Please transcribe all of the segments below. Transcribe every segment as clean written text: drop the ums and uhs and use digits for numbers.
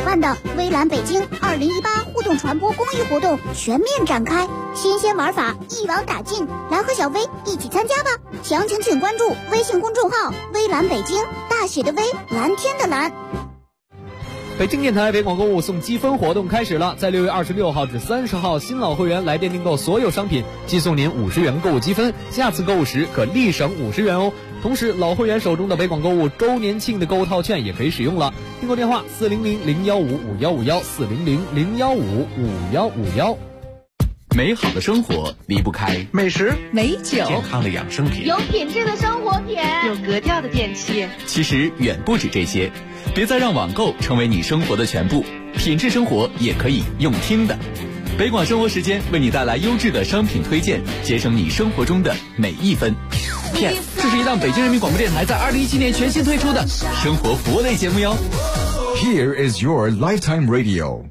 办的微蓝北京2018互动传播公益活动全面展开，新鲜玩法一网打尽，来和小薇一起参加吧！详情请关注微信公众号微蓝北京，大写的微，蓝天的蓝。 北京电台北广购物送积分活动开始了，在6月26号至30号，新老会员来电订购所有商品，即送您50元购物积分，下次购物时可立省50元哦。同时，老会员手中的北广购物周年庆的购物套券也可以使用了。订购电话400-015-5151，400-015-5151。 美好的生活离不开美食、 美酒、 健康的养生品， 有品质的生活品， 有格调的电器。 其实远不止这些，别再让网购成为你生活的全部，品质生活也可以用听的。北广生活时间为你带来优质的商品推荐，节省你生活中的每一分。这是一档北京人民广播电台在2017年全新推出的生活服务类节目哟。 Here is your lifetime radio。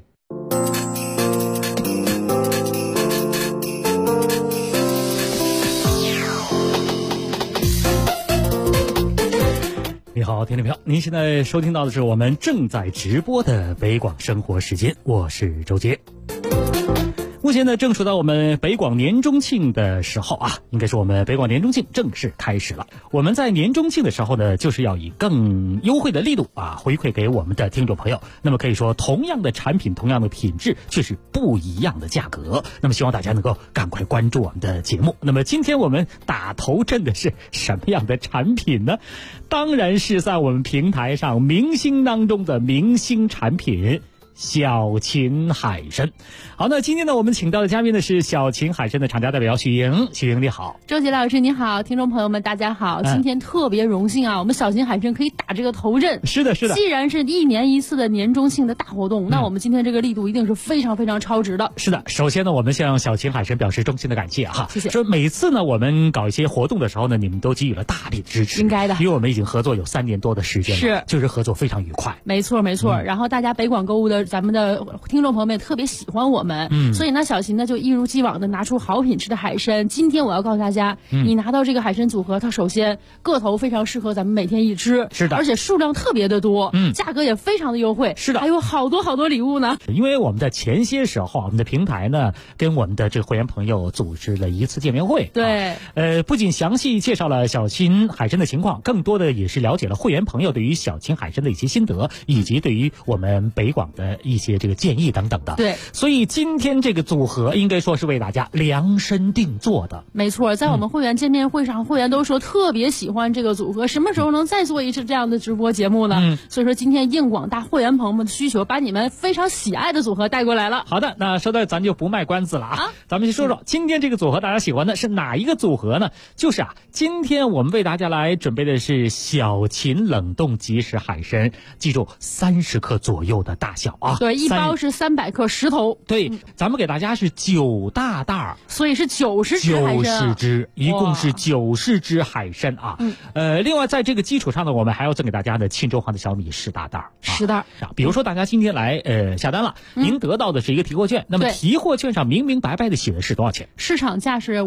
你好，听众朋友，您现在收听到的是我们正在直播的北广生活时间，我是周杰。目前呢，正处到我们北广年中庆的时候啊，应该是我们北广年中庆正式开始了。我们在年中庆的时候呢，就是要以更优惠的力度啊，回馈给我们的听众朋友。那么可以说，同样的产品，同样的品质，却是不一样的价格。那么希望大家能够赶快关注我们的节目。那么今天我们打头阵的是什么样的产品呢？当然是在我们平台上明星当中的明星产品。小秦海参。好，那今天呢，我们请到的嘉宾呢是小秦海参的厂家代表许莹。许莹你好。 周杰老师你好，听众朋友们大家好。今天特别荣幸啊，我们小秦海参可以打这个头阵。 是的，是的。 既然是1年1次的年中庆的大活动，那我们今天这个力度一定是非常非常超值的。 是的，首先呢，我们向小秦海参表示衷心的感谢哈。 谢谢。 说每次呢，我们搞一些活动的时候呢，你们都给予了大力支持。 应该的。 因为我们已经合作有3年多的时间了， 是， 就是合作非常愉快。 没错没错。然后大家北广购物的咱们的听众朋友们也特别喜欢我们，所以呢，小秦呢就一如既往的拿出好品质的海参。今天我要告诉大家，你拿到这个海参组合，它首先个头非常适合咱们每天一吃， 是的， 而且数量特别的多，价格也非常的优惠， 是的， 还有好多好多礼物呢。 因为我们的前些时候，我们的平台呢跟我们的这个会员朋友组织了一次见面会， 对， 不仅详细介绍了小秦海参的情况，更多的也是了解了会员朋友对于小秦海参的一些心得，以及对于我们北广的一些这个建议等等的。 对， 所以今天这个组合应该说是为大家量身定做的。 没错，在我们会员见面会上，会员都说特别喜欢这个组合，什么时候能再做一次这样的直播节目呢？所以说今天应广大会员朋友们的需求，把你们非常喜爱的组合带过来了。 好的，那说到咱就不卖关子了啊，咱们先说说今天这个组合大家喜欢的是哪一个组合呢？就是今天我们为大家来准备的是小秦冷冻即食海参，记住30克左右的大小啊。 对，一包是300克10头。 对，咱们给大家是9大袋， 所以是90只海参， 一共是90只海参啊。另外在这个基础上呢，我们还要赠给大家的沁州黄的小米10大袋 ，10袋。 比如说大家今天来下单了，您得到的是一个提货券，那么提货券上明明白白的写的是多少钱？ 市场价是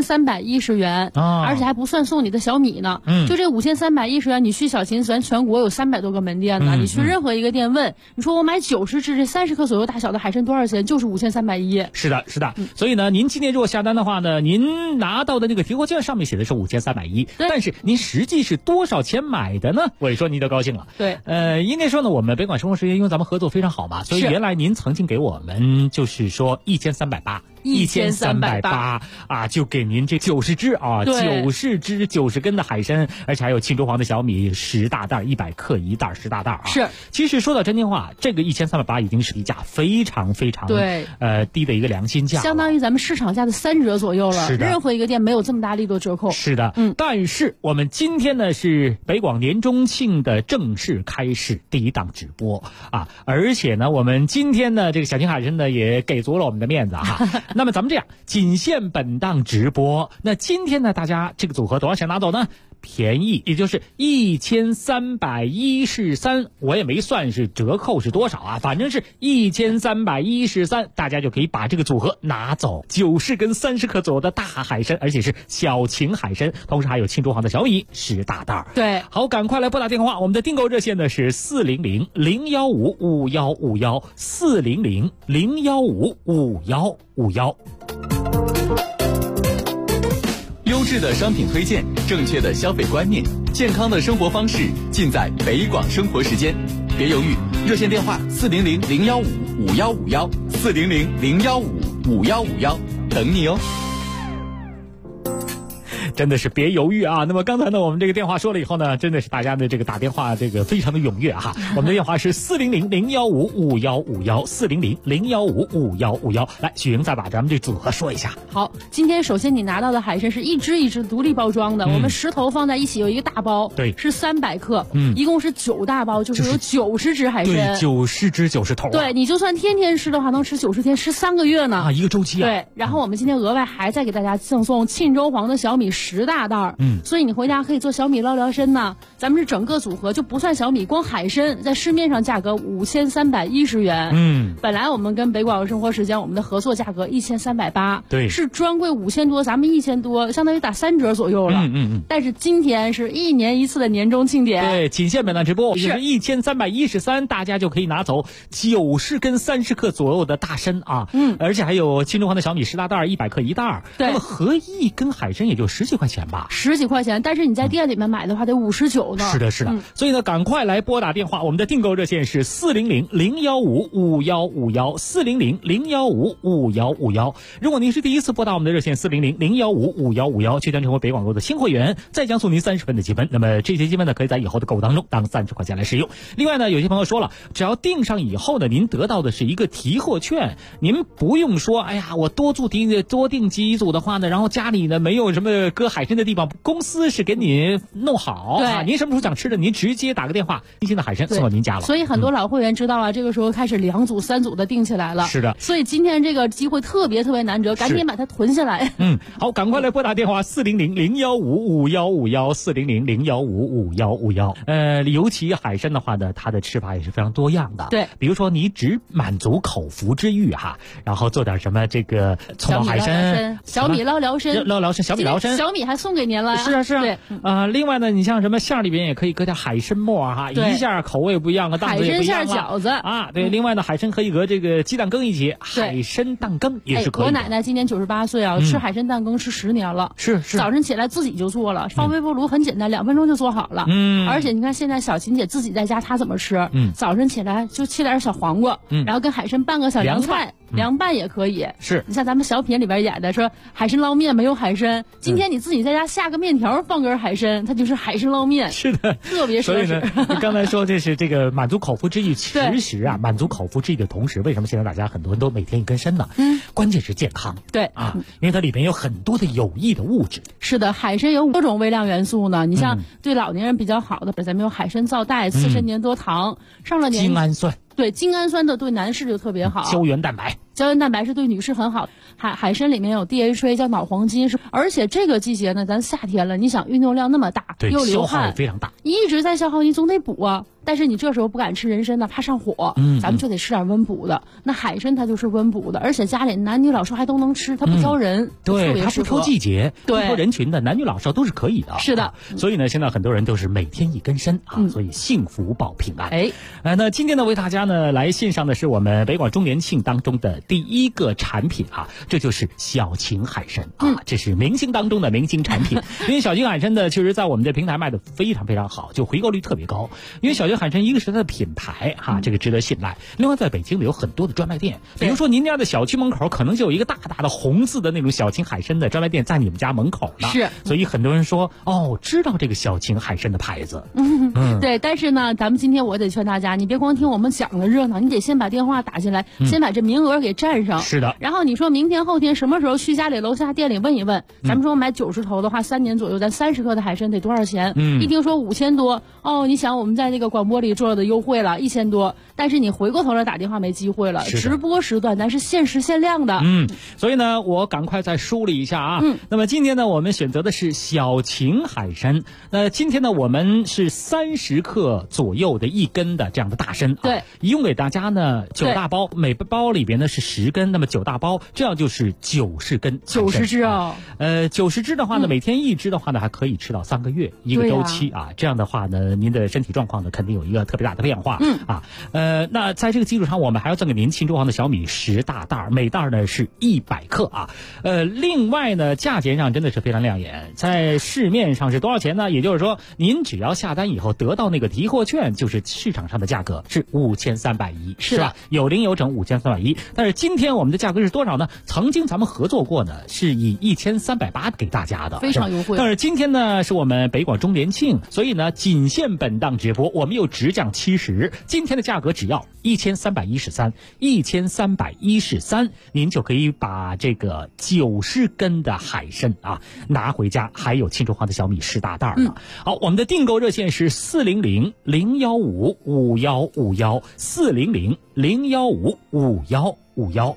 5310元，而且还不算送你的小米呢。就这5310元，你去小秦咱全国有300多个门店呢，你去任何一个店问，你说我买90只这30克左右大小的海参多少钱？就是5310。 是的，是的。所以呢，您今天如果下单的话呢，您拿到的那个提货券上面写的是5310，但是您实际是多少钱买的呢？我一说您就高兴了。 对， 应该说呢，我们北广生活时间因为咱们合作非常好嘛，所以原来您曾经给我们就是说1380啊，就给您这90只啊，90根的海参，而且还有沁州黄的小米10大袋，100克一袋，10大袋啊。 是， 其实说到真心话，这个1380已经是低价非常非常低的一个良心价， 相当于咱们市场价的3折左右了。 是的， 任何一个店没有这么大力度折扣。 是的，但是我们今天呢是北广年中庆的正式开始第一档直播啊，而且呢我们今天呢这个小秦海参呢也给足了我们的面子哈。那么咱们这样，仅限本档直播。那今天呢大家这个组合多少钱拿走呢？ 便宜，也就是1313，我也没算是折扣是多少啊，反正是1313，大家就可以把这个组合拿走，90根30克左右的大海参，而且是小型海参，同时还有庆州行的小米10大袋。 对，好， 赶快来拨打电话，我们的订购热线呢是400-015-5151，400-015-5151。 优质的商品推荐，正确的消费观念，健康的生活方式，尽在北广生活时间。别犹豫，热线电话400-015-5151，400-015-5151，等你哦。 真的是别犹豫啊！那么刚才呢，我们这个电话说了以后呢，真的是大家的这个打电话这个非常的踊跃哈。我们的电话是400-015-5151，400-015-5151。来，许莹再把咱们这组合说一下。 好，今天首先你拿到的海参是一只一只独立包装的，我们10头放在一起有一个大包， 对， 是300克，一共是9大包，就是有90只海参， 对，90只90头， 对，你就算天天吃的话，能吃90天，吃3个月呢啊，一个周期啊。 对，然后我们今天额外还再给大家赠送庆州黄的小米10大袋，所以你回家可以做小米捞聊参呢。咱们是整个组合就不算小米，光海参在市面上价格5310元，本来我们跟北广生活时间我们的合作价格1380， 对， 是专柜5000多，咱们1000多，相当于打3折左右了，但是今天是1年1次的年终庆典， 对，仅限本档直播，是1313，大家就可以拿走90根30克左右的大参啊，而且还有庆州黄的小米10大袋，100克1袋，那么合一根海参也就10几块钱吧 ，10几块钱，但是你在店里面买的话得59呢。 是的，是的，所以呢，赶快来拨打电话，我们的订购热线是400-015-5151，400-015-5151。如果您是第一次拨打我们的热线400-015-5151，就将成为北广购的新会员，再将送您30分的积分。那么这些积分呢，可以在以后的购物当中当30块钱来使用。另外呢，有些朋友说了，只要订上以后呢，您得到的是一个提货券，您不用说，哎呀，我多订几组的话呢，然后家里呢没有什么搁海参的地方，公司是给你弄好啊，您什么时候想吃的，您直接打个电话，新鲜的海参送到您家了。 所以很多老会员知道啊，这个时候开始2组3组的订起来了。 是的， 所以今天这个机会特别难得，赶紧把它囤下来。 好，赶快来拨打电话400-015-5151，400-015-5151。尤其海参的话呢，它的吃法也是非常多样的。 对， 比如说你只满足口腹之欲哈，然后做点什么这个葱爆海参、 小米捞聊参、 小米捞参， 小米还送给您了。 是啊。 对， 另外呢，你像什么馅里边也可以搁点海参末哈，一下口味不一样，档次也不一样了。 海参馅饺子啊，对。另外呢，海参可以和这个鸡蛋羹一起，海参蛋羹也是可以的。 我奶奶今年98岁啊，吃海参蛋羹吃10年了。 是。 早晨起来自己就做了，放微波炉很简单，2分钟就做好了。而且你看现在小琴姐自己在家，她怎么吃？早晨起来就切点小黄瓜，然后跟海参拌个小凉菜，凉拌也可以。 是。 你像咱们小品里边演的说海参捞面没有海参，今天你自己在家下个面条放根海参，它就是海参捞面。 是的， 特别所以呢，刚才说这是这个满足口腹之欲，其实啊，满足口腹之欲的同时，为什么现在大家很多人都每天一根参呢？关键是健康。 对啊，因为它里边有很多的有益的物质。 是的，海参有多种微量元素呢。你像对老年人比较好的，咱们有海参皂苷、刺参粘多糖，上了年精氨酸。 对，精氨酸的对男士就特别好。 胶原蛋白是对女士很好。海参里面有 DHA 叫脑黄金，而且这个季节呢，咱夏天了，你想运动量那么大，又流汗， 消耗非常大， 一直在消耗，你总得补啊。但是你这时候不敢吃人参呢，怕上火，咱们就得吃点温补的。那海参它就是温补的，而且家里男女老少还都能吃，它不挑人， 对，它不挑季节，不挑人群的，男女老少都是可以的。 是的， 所以呢，现在很多人都是每天一根参啊，所以幸福保平安。那今天呢，为大家呢来献上的是我们北广周年庆当中的第一个产品啊，这就是小秦海参啊，这是明星当中的明星产品。因为小秦海参呢，确实在我们的平台卖的非常好，就回购率特别高。因为小秦海参一个是它的品牌哈，这个值得信赖。另外，在北京有很多的专卖店，比如说您家的小区门口可能就有一个大大的红字的那种小秦海参的专卖店在你们家门口呢。 是， 所以很多人说知道这个小秦海参的牌子。 对，但是呢，咱们今天我得劝大家，你别光听我们讲的热闹，你得先把电话打进来，先把这名额给占上。 是的。 然后你说明天后天什么时候去家里楼下店里问一问，咱们说买90头的话，3年左右，咱30克的海参得多少钱？一听说5000多，你想我们在这个广播播里做的优惠了1000多，但是你回过头来打电话没机会了。直播时段咱是限时限量的。 所以呢，我赶快再梳理一下啊。那么今天呢，我们选择的是小秦海参。那今天呢，我们是30克左右的1根的这样的大参。 对， 一共给大家呢9大包，每包里边呢是10根，那么9大包，这样就是90根。 90只啊 ，90只的话呢，每天1只的话呢，还可以吃到3个月一个周期啊。这样的话呢，您的身体状况呢，肯定有一个特别大的变化。那在这个基础上，我们还要赠给您庆州行的小米10大袋，每袋呢是100克啊。另外呢，价钱上真的是非常亮眼，在市面上是多少钱呢？也就是说，您只要下单以后得到那个提货券，就是市场上的价格是5310，是吧？有零有整5310。但是今天我们的价格是多少呢？曾经咱们合作过呢，是以1380给大家的， 非常优惠。 但是今天呢，是我们北广周年庆，所以呢，仅限本档直播，我们又直降70，今天的价格只要1313，您就可以把这个90根的海参啊拿回家，还有庆州行的小米10大袋了。好，我们的订购热线是400-015-5151，400-015-5151。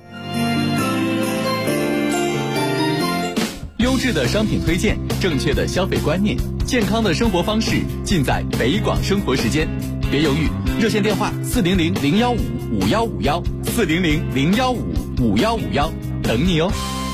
优质的商品推荐，正确的消费观念，健康的生活方式，尽在北广生活时间。别犹豫，热线电话400-015-5151，400-015-5151，等你哦。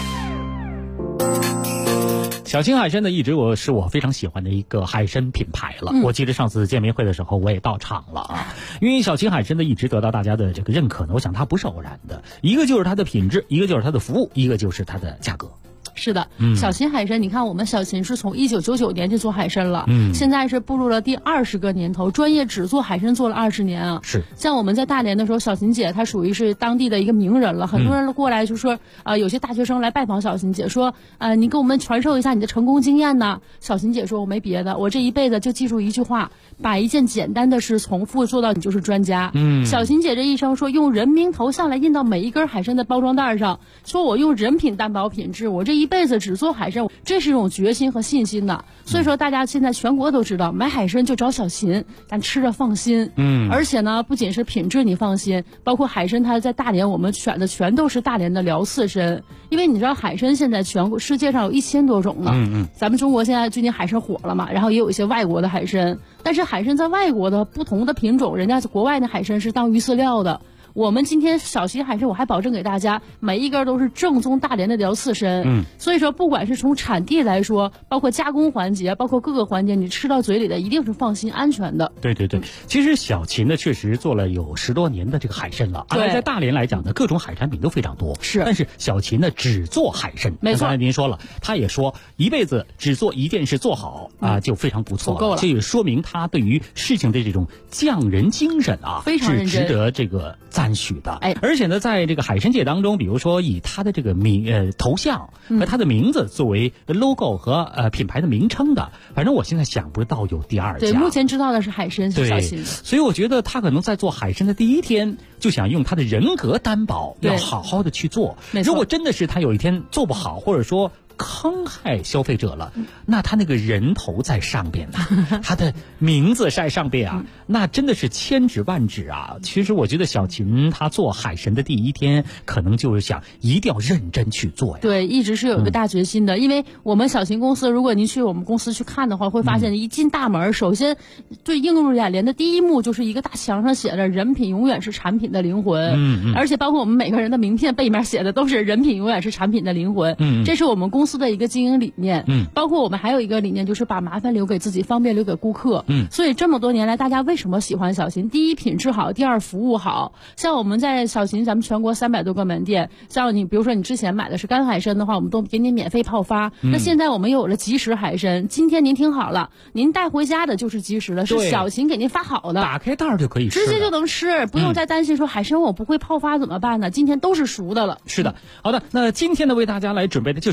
小秦海参呢，一直是我非常喜欢的一个海参品牌了。我记得上次见面会的时候，我也到场了啊。因为小秦海参呢，一直得到大家的这个认可呢，我想它不是偶然的，一个就是它的品质，一个就是它的服务，一个就是它的价格。 是的，小秦海参，你看我们小秦是从1999年就做海参了，现在是步入了第20个年头，专业只做海参做了20年啊。 是， 像我们在大连的时候，小秦姐她属于是当地的一个名人了，很多人过来就说，有些大学生来拜访小秦姐，说，你给我们传授一下你的成功经验呢。小秦姐说，我没别的，我这一辈子就记住一句话，把一件简单的事重复做到你就是专家。小秦姐这一生说，用人名头像来印到每一根海参的包装袋上，说我用人品担保品质，我这一辈子只做海参，这是一种决心和信心的。所以说大家现在全国都知道，买海参就找小秦，咱吃着放心。而且呢，不仅是品质你放心，包括海参它在大连我们选的全都是大连的辽刺参，因为你知道海参现在全国世界上有1000多种了。咱们中国现在最近海参火了嘛，然后也有一些外国的海参，但是海参在外国的不同的品种，人家国外的海参是当鱼饲料的。我们今天小秦海参，我还保证给大家每一根都是正宗大连的辽刺参。所以说不管是从产地来说，包括加工环节，包括各个环节，你吃到嘴里的一定是放心安全的。 对，其实小秦呢确实做了有10多年的这个海参了，而在大连来讲呢，各种海产品都非常多。是，但是小秦呢只做海参。没错，刚才您说了，他也说一辈子只做一件事做好啊，就非常不错了。够了，这也说明他对于事情的这种匠人精神啊， 非常认真， 是值得这个赞许的。而且呢，在这个海参界当中，比如说以他的这个头像和他的名字作为 logo 和品牌的名称的，反正我现在想不到有第2家。 对，目前知道的是海参是小秦。 所以我觉得他可能在做海参的第一天就想用他的人格担保，要好好的去做。如果真的是他有一天做不好，或者说坑害消费者了，那他那个人头在上边呢，他的名字在上边啊，那真的是千指万指啊。其实我觉得小秦他做海参的第一天，可能就是想一定要认真去做呀。 对，一直是有一个大决心的。因为我们小秦公司，如果您去我们公司去看的话，会发现一进大门，首先最映入眼帘的第一幕就是一个大墙上写着"人品永远是产品的灵魂"。而且包括我们每个人的名片背面写的都是"人品永远是产品的灵魂"。这是我们公司的一个经营理念。包括我们还有一个理念，就是把麻烦留给自己，方便留给顾客。所以这么多年来，大家为什么喜欢小秦？第一，品质好；第二，服务好。像我们在小秦，咱们全国300多个门店，像你比如说你之前买的是干海参的话，我们都给你免费泡发。那现在我们有了即食海参，今天您听好了，您带回家的就是即食的，是小秦给您发好的， 打开袋就可以吃， 直接就能吃，不用再担心说海参我不会泡发怎么办呢？今天都是熟的了。 是的，好的，那今天呢为大家来准备的就是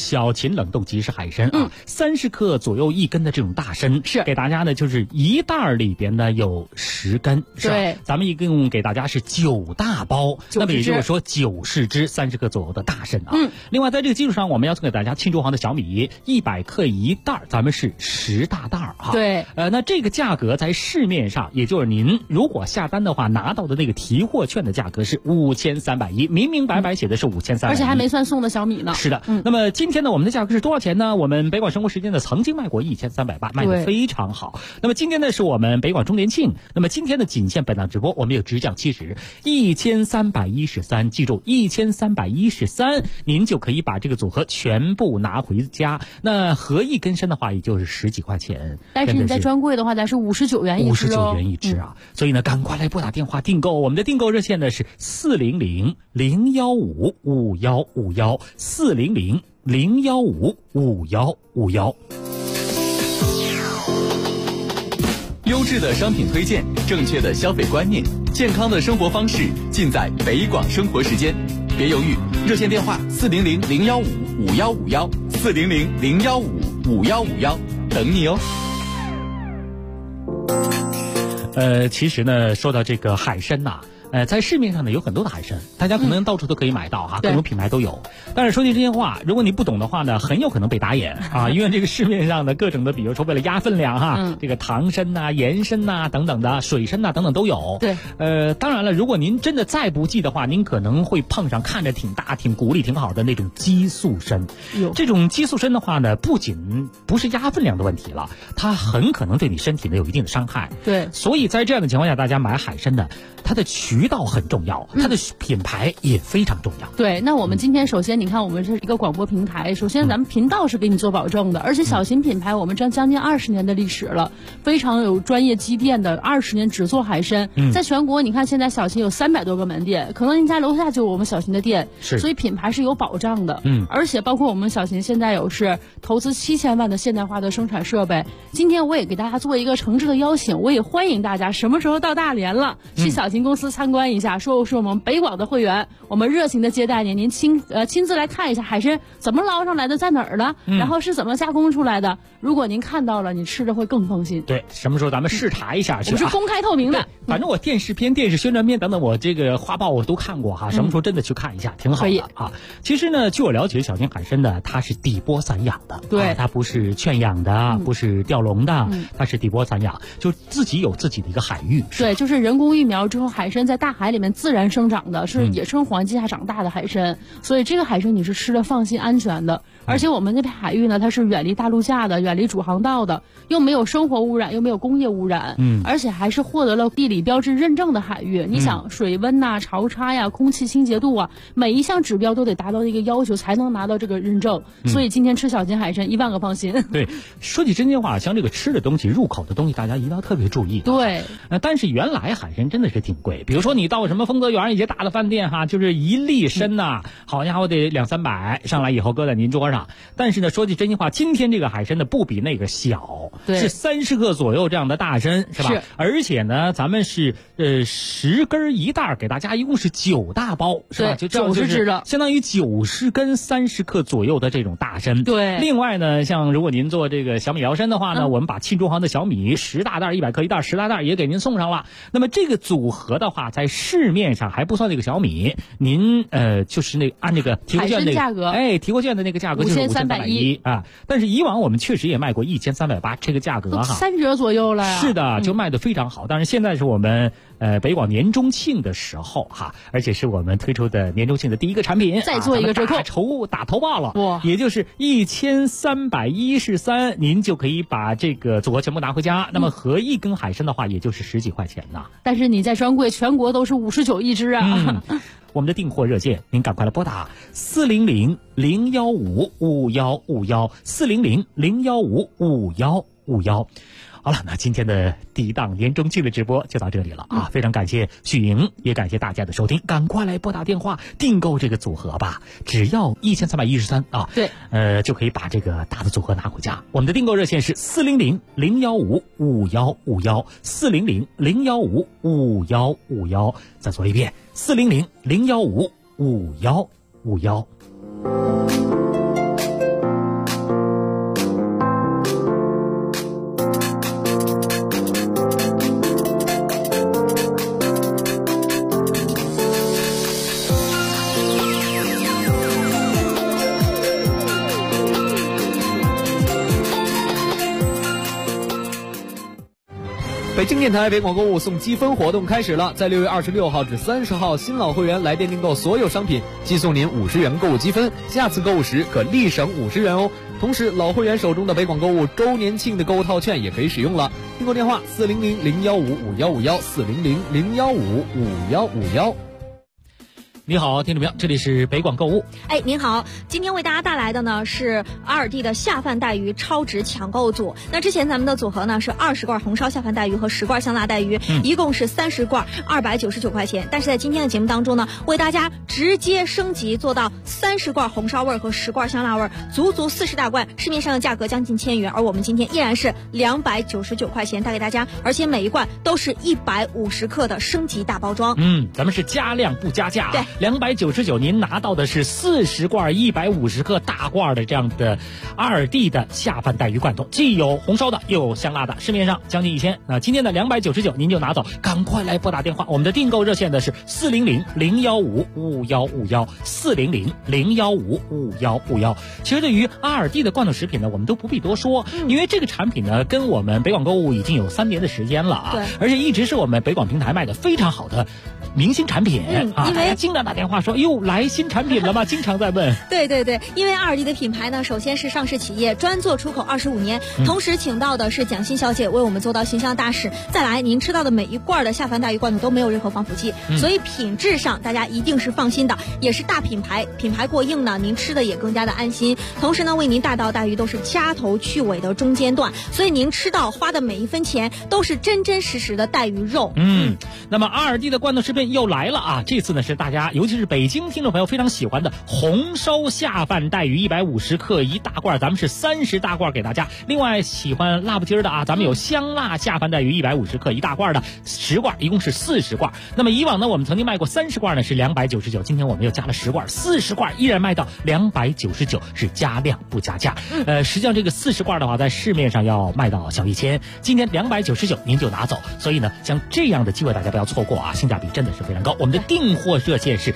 小秦冷冻即食海参啊，30克左右1根的这种大参， 是给大家呢就是一袋里边呢有10根，是吧？ 对， 咱们一共给大家是9大包，那么也就是说90只30克左右的大参啊。另外在这个基础上，我们要送给大家庆祝行的小米100克1袋，咱们是10大袋啊。 对， 那这个价格在市面上，也就是您如果下单的话，拿到的那个提货券的价格是5310，明明白白写的是5310， 而且还没算送的小米呢。 是的，那么今天呢，我们的价格是多少钱呢？我们北广生活时间呢曾经卖过1380，卖得非常好。那么今天呢是我们北广周年庆，那么今天的仅限本档直播，我们有直降70 1313，记住1313，您就可以把这个组合全部拿回家。那合一根参的话，也就是10几块钱， 但是你在专柜的话，咱是59元一只 59元一只啊。所以呢，赶快来拨打电话订购，我们的订购热线呢是400-015-5151，400-015-5151。 优质的商品推荐，正确的消费观念，健康的生活方式，尽在北广生活时间。别犹豫，热线电话400-015-5151，400-015-5151，等你哦。 其实呢，说到这个海参呐，在市面上呢有很多的海参，大家可能到处都可以买到哈，各种品牌都有。但是说句真心话，如果你不懂的话呢，很有可能被打眼啊，因为这个市面上的各种的，比如说为了压分量哈，这个糖参呐、盐参呐等等的，水参呐等等都有。 对， 当然了，如果您真的再不济的话，您可能会碰上看着挺大、挺骨力挺好的那种激素参。这种激素参的话呢，不仅不是压分量的问题了，它很可能对你身体呢有一定的伤害。 对， 所以在这样的情况下，大家买海参呢，它的渠道很重要，它的品牌也非常重要。 对，那我们今天首先你看，我们是一个广播平台，首先咱们频道是给你做保证的，而且小型品牌我们将近20年的历史了，非常有专业积淀的，20年只做海参。在全国你看现在小型有300多个门店，可能您家楼下就有我们小型的店，所以品牌是有保障的。而且包括我们小型现在有是投资7000万的现代化的生产设备。今天我也给大家做一个诚挚的邀请，我也欢迎大家什么时候到大连了，去小型公司参观一下，说是我们北广的会员，我们热情的接待您，您亲自来看一下海参怎么捞上来的，在哪儿了，然后是怎么加工出来的。如果您看到了，你吃着会更放心。 对，什么时候咱们视察一下去？ 我们是公开透明的。 反正我电视片、电视宣传片等等，我这个花报我都看过哈。什么时候真的去看一下，挺好的啊。其实呢，据我了解，小型海参呢，它是底波散养的， 对， 它不是圈养的，不是钓笼的，它是底波散养，就自己有自己的一个海域。 对，就是人工育苗之后，海参在大海里面自然生长的，是野生环境下长大的海参，所以这个海参你是吃的放心安全的。而且我们那片海域呢，它是远离大陆架的，远离主航道的，又没有生活污染，又没有工业污染，而且还是获得了地理标志认证的海域。你想水温呐、潮差呀、空气清洁度啊，每一项指标都得达到一个要求才能拿到这个认证。所以今天吃小型海参1万个放心。 对，说起真心话，像这个吃的东西、入口的东西，大家一定要特别注意。 对， 但是原来海参真的是挺贵，比如说你到什么丰泽园一些大的饭店哈，就是1粒参呐，好家伙得200-300，上来以后搁在您桌上。但是呢，说句真心话，今天这个海参呢不比那个小，是30克左右这样的大参，是吧？是。而且呢，咱们是10根1袋，给大家一共是9大包，是吧？就 90只的， 相当于90根30克左右的这种大参。 对。 另外呢，像如果您做这个小米辽参的话呢，我们把庆中行的小米10大袋100克1袋10大袋也给您送上了。那么这个组合的话，在市面上还不算那个小米，您就是那按这个提货券的价格， 提货券的那个价格就是5310啊。但是以往我们确实也卖过1380，这个价格哈 3折左右了呀。 是的，就卖得非常好。但是现在是我们北广年中庆的时候哈，而且是我们推出的年中庆的第一个产品， 再做一个折扣， 打头报了， 哇， 也就是1313，您就可以把这个组合全部拿回家。那么合一根海参的话，也就是10几块钱呐。 但是你在专柜全国都是59一只啊。 我们的订货热线，您赶快来拨打400-015-5151，400-015-5151。好了，那今天的第一档年中庆的直播就到这里了啊！非常感谢许莹，也感谢大家的收听，赶快来拨打电话订购这个组合吧，只要1313啊！ 对， 就可以把这个大的组合拿回家。我们的订购热线是400-015-5151，400-015-5151。再说一遍，400-015-5151。 北京电台北广购物送积分活动开始了，在6月26号至30号，新老会员来电订购所有商品，寄送您50元购物积分，下次购物时可立省50元哦。同时，老会员手中的北广购物周年庆的购物套券也可以使用了。订购电话400-015-5151，400-015-5151。 你好，听众朋友，这里是北广购物。 您好，今天为大家带来的呢是阿尔蒂的下饭带鱼超值抢购组。那之前咱们的组合呢是20罐红烧下饭带鱼和10罐香辣带鱼，一共是30罐，299块钱。但是在今天的节目当中呢，为大家直接升级做到30罐红烧味和10罐香辣味，足40大罐，市面上的价格将近1000元，而我们今天依然是299块钱带给大家，而且每一罐都是150克的升级大包装。 咱们是加量不加价。 对 ，299您拿到的是40罐150克大罐的这样的阿尔蒂的下饭带鱼罐头，既有红烧的又有香辣的，市面上将近1000。那今天的299您就拿走，赶快来拨打电话，我们的订购热线的是400-015-5151，400-015-5151。其实对于阿尔蒂的罐头食品呢，我们都不必多说，因为这个产品呢跟我们北广购物已经有3年的时间了啊， 对， 而且一直是我们北广平台卖的非常好的明星产品因为经常打电话说又来新产品了吗？经常在问。 对，因为阿尔蒂的品牌呢，首先是上市企业，专做出口25年，同时请到的是蒋欣小姐为我们做到形象大使。再来，您吃到的每一罐的下饭带鱼罐头都没有任何防腐剂，所以品质上大家一定是放心的，也是大品牌，品牌过硬呢，您吃的也更加的安心。同时呢，为您大道带鱼都是掐头去尾的中间段，所以您吃到花的每一分钱都是真真实实的带鱼肉。 那么阿尔蒂的罐头食品又来了啊！这次呢是大家尤其是北京听众朋友非常喜欢的红烧下饭带鱼150克一大罐，咱们是30大罐给大家。另外喜欢辣不筋的啊，咱们有香辣下饭带鱼150克一大罐的10罐，一共是40罐。那么以往呢我们曾经卖过30罐呢是299，今天我们又加了10罐，40罐依然卖到299，是加量不加价。实际上这个40罐的话在市面上要卖到小1000，今天299您就拿走。所以呢像这样的机会大家不要错过啊，性价比真的是非常高。我们的订货热线是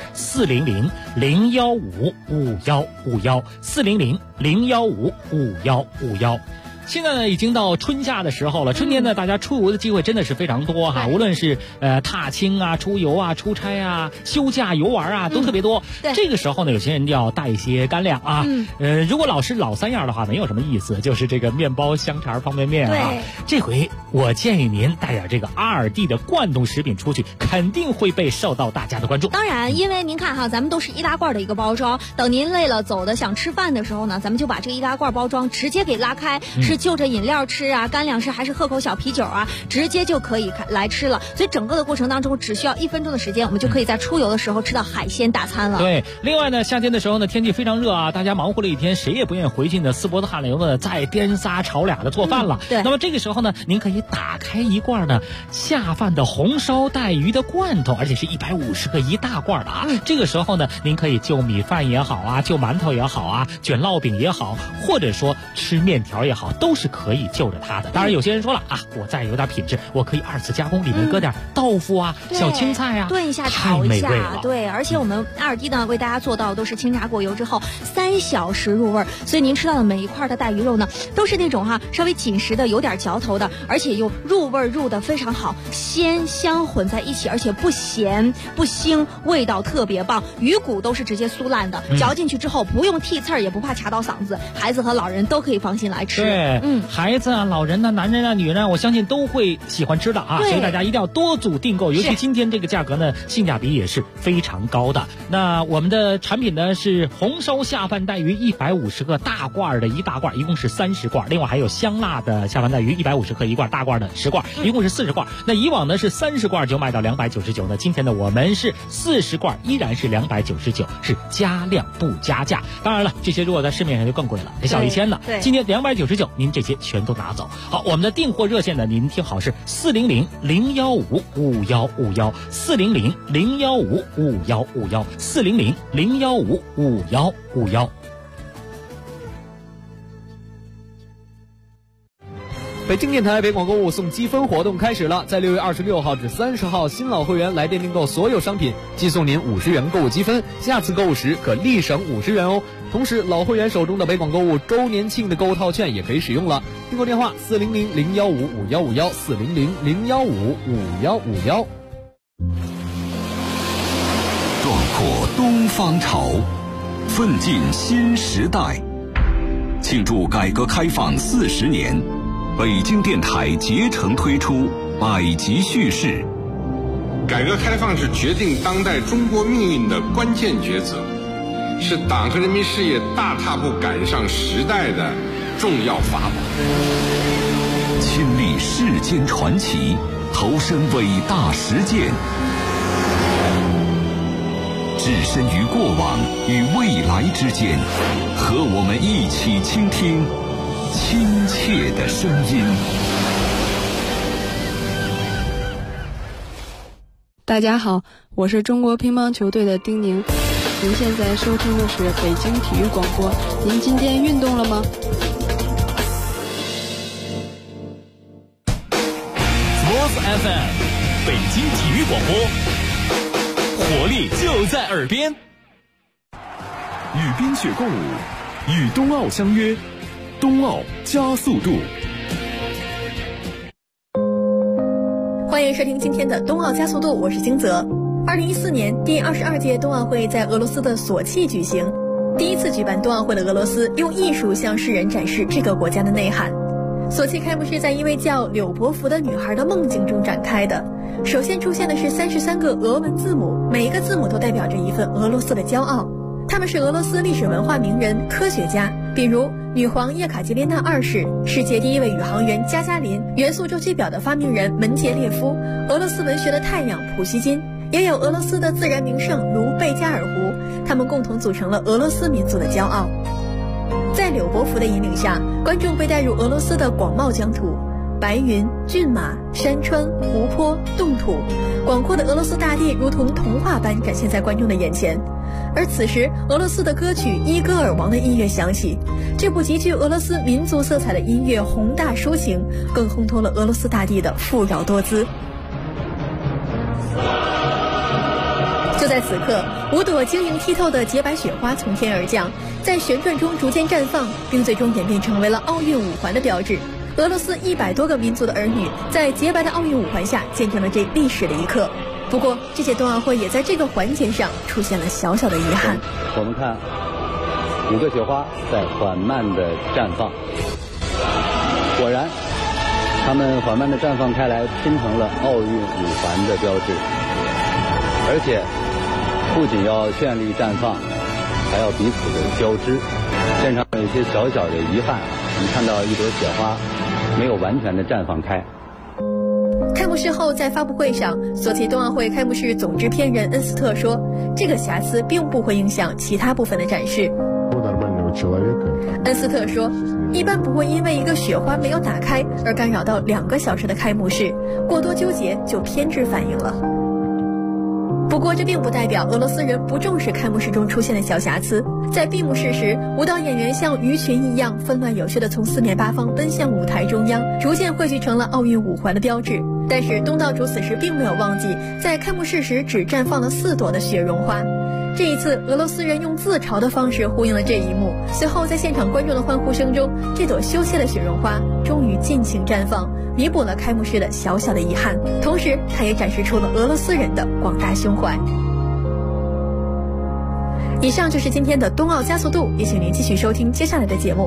400-015-5151，400-015-5151。现在呢已经到春夏的时候了，春天呢大家出游的机会真的是非常多哈，无论是踏青啊、出游啊、出差啊、休假游玩啊，都特别多。这个时候呢有些人要带一些干粮啊，如果老是老3样的话没有什么意思，就是这个面包、香肠、方便面啊。这回我建议您带点这个阿尔蒂的罐头食品出去，肯定会被受到大家的关注。 当然，因为您看哈，咱们都是一大罐的一个包装，等您累了走的想吃饭的时候呢，咱们就把这个一大罐包装直接给拉开，是就着饮料吃啊，干粮吃还是喝口小啤酒啊，直接就可以来吃了。所以整个的过程当中只需要1分钟的时间，我们就可以在出游的时候吃到海鲜大餐了。 对，另外呢，夏天的时候呢，天气非常热啊，大家忙活了一天，谁也不愿意回去呢，四脖子汗流的再颠仨炒俩的做饭了。 对， 那么这个时候呢，您可以打开一罐呢下饭的红烧带鱼的罐头，而且是150克一大罐的啊。这个时候呢，您可以就米饭也好啊，就馒头也好啊，卷烙饼也好，或者说吃面条也好，都是可以就着它的。当然有些人说了啊，我再有点品质，我可以2次加工，里面搁点豆腐啊、小青菜啊， 炖一下、炒一下。对，而且我们阿尔蒂呢为大家做到都是清炸过油之后3小时入味，所以您吃到的每一块的带鱼肉呢，都是那种稍微紧实的、有点嚼头的，而且又入味入的非常好，鲜香混在一起，而且不咸不腥，味道特别棒。鱼骨都是直接酥烂的，嚼进去之后不用剔刺儿，也不怕卡到嗓子，孩子和老人都可以放心来吃。 对，孩子啊、老人呢、男人啊、女人啊，我相信都会喜欢吃的啊，所以大家一定要多组订购，尤其今天这个价格呢，性价比也是非常高的。那我们的产品呢是红烧下饭带鱼150克大罐的一大罐，一共是30罐，另外还有香辣的下饭带鱼150克一罐，大罐的10罐，一共是40罐。那以往呢是30罐就卖到299，那今天呢我们是40罐依然是299，是加量不加价。当然了，这些如果在市面上就更贵了，得小1000呢。今天299，您这些全都拿走。好，我们的订货热线呢，您听好是400-015-5151，400-015-5151。 北京电台北广购物送积分活动开始了，在6月26号至30号，新老会员来电订购所有商品，寄送您50元购物积分，下次购物时可立省50元哦。同时，老会员手中的北广购物周年庆的购物套券也可以使用了。订购电话400-015-5151，400-015-5151。 壮阔东方潮，奋进新时代。庆祝改革开放40年，北京电台竭诚推出百集叙事。 改革开放是决定当代中国命运的关键抉择，是党和人民事业大踏步赶上时代的重要法宝。 亲历世间传奇，投身伟大实践，置身于过往与未来之间，和我们一起倾听亲切的声音。 大家好，我是中国乒乓球队的丁宁。您现在收听的是北京体育广播。您今天运动了吗 ？Sports FM， 北京体育广播，活力就在耳边。 与冰雪共舞，与冬奥相约，冬奥加速度。 欢迎收听今天的冬奥加速度，我是金泽。2014年第22届冬奥会在俄罗斯的索契举行，第一次举办冬奥会的俄罗斯用艺术向世人展示这个国家的内涵。索契开幕式在一位叫柳伯福的女孩的梦境中展开的。首先出现的是33个俄文字母，每一个字母都代表着一份俄罗斯的骄傲。他们是俄罗斯历史文化名人、科学家，比如女皇叶卡捷琳娜2世、世界第一位宇航员加加林、元素周期表的发明人门捷列夫、俄罗斯文学的太阳普希金，也有俄罗斯的自然名胜如贝加尔湖，他们共同组成了俄罗斯民族的骄傲。在柳伯福的引领下，观众被带入俄罗斯的广袤疆土，白云、骏马、山川、湖泊、冻土，广阔的俄罗斯大地如同童话般展现在观众的眼前。而此时，俄罗斯的歌曲《伊戈尔王》的音乐响起，这部极具俄罗斯民族色彩的音乐宏大抒情，更烘托了俄罗斯大地的富饶多姿。就在此刻，5朵晶莹剔透的洁白雪花从天而降，在旋转中逐渐绽放，并最终演变成为了奥运5环的标志。俄罗斯100多个民族的儿女在洁白的奥运5环下见证了这历史的一刻。不过，这届冬奥会也在这个环节上出现了小小的遗憾。 我们看5个雪花在缓慢的绽放，果然，它们缓慢的绽放开来，拼成了奥运5环的标志。而且，不仅要绚丽绽放，还要彼此的交织。现场有一些小小的遗憾，我们看到一朵雪花没有完全的绽放开。 开幕式后，在发布会上，索契冬奥会开幕式总制片人恩斯特说，这个瑕疵并不会影响其他部分的展示。恩斯特说，一般不会因为一个雪花没有打开而干扰到2个小时的开幕式，过多纠结就偏执反应了。不过这并不代表俄罗斯人不重视开幕式中出现的小瑕疵。在闭幕式时，舞蹈演员像鱼群一样纷乱有序地从4面8方奔向舞台中央，逐渐汇聚成了奥运5环的标志。但是东道主此时并没有忘记，在开幕式时只绽放了4朵的雪绒花。这一次，俄罗斯人用自嘲的方式呼应了这一幕。随后，在现场观众的欢呼声中，这朵羞怯的雪绒花终于尽情绽放，弥补了开幕式的小小的遗憾。同时，它也展示出了俄罗斯人的广大胸怀。以上就是今天的冬奥加速度，也请您继续收听接下来的节目。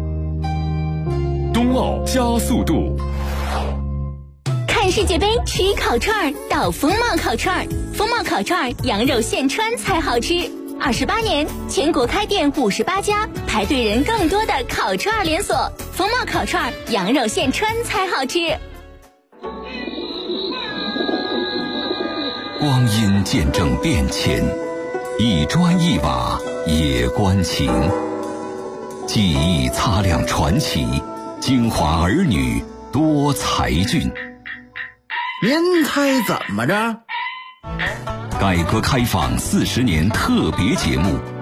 冬奥加速度。 看世界杯吃烤串到风貌烤串，风貌烤串羊肉现穿才好吃。28年，全国开店58家，排队人更多的烤串连锁。风貌烤串羊肉现穿才好吃。 光阴见证变迁，一砖一瓦也关情。记忆擦亮传奇，京华儿女多才俊。 您猜怎么着？ 改革开放40年特别节目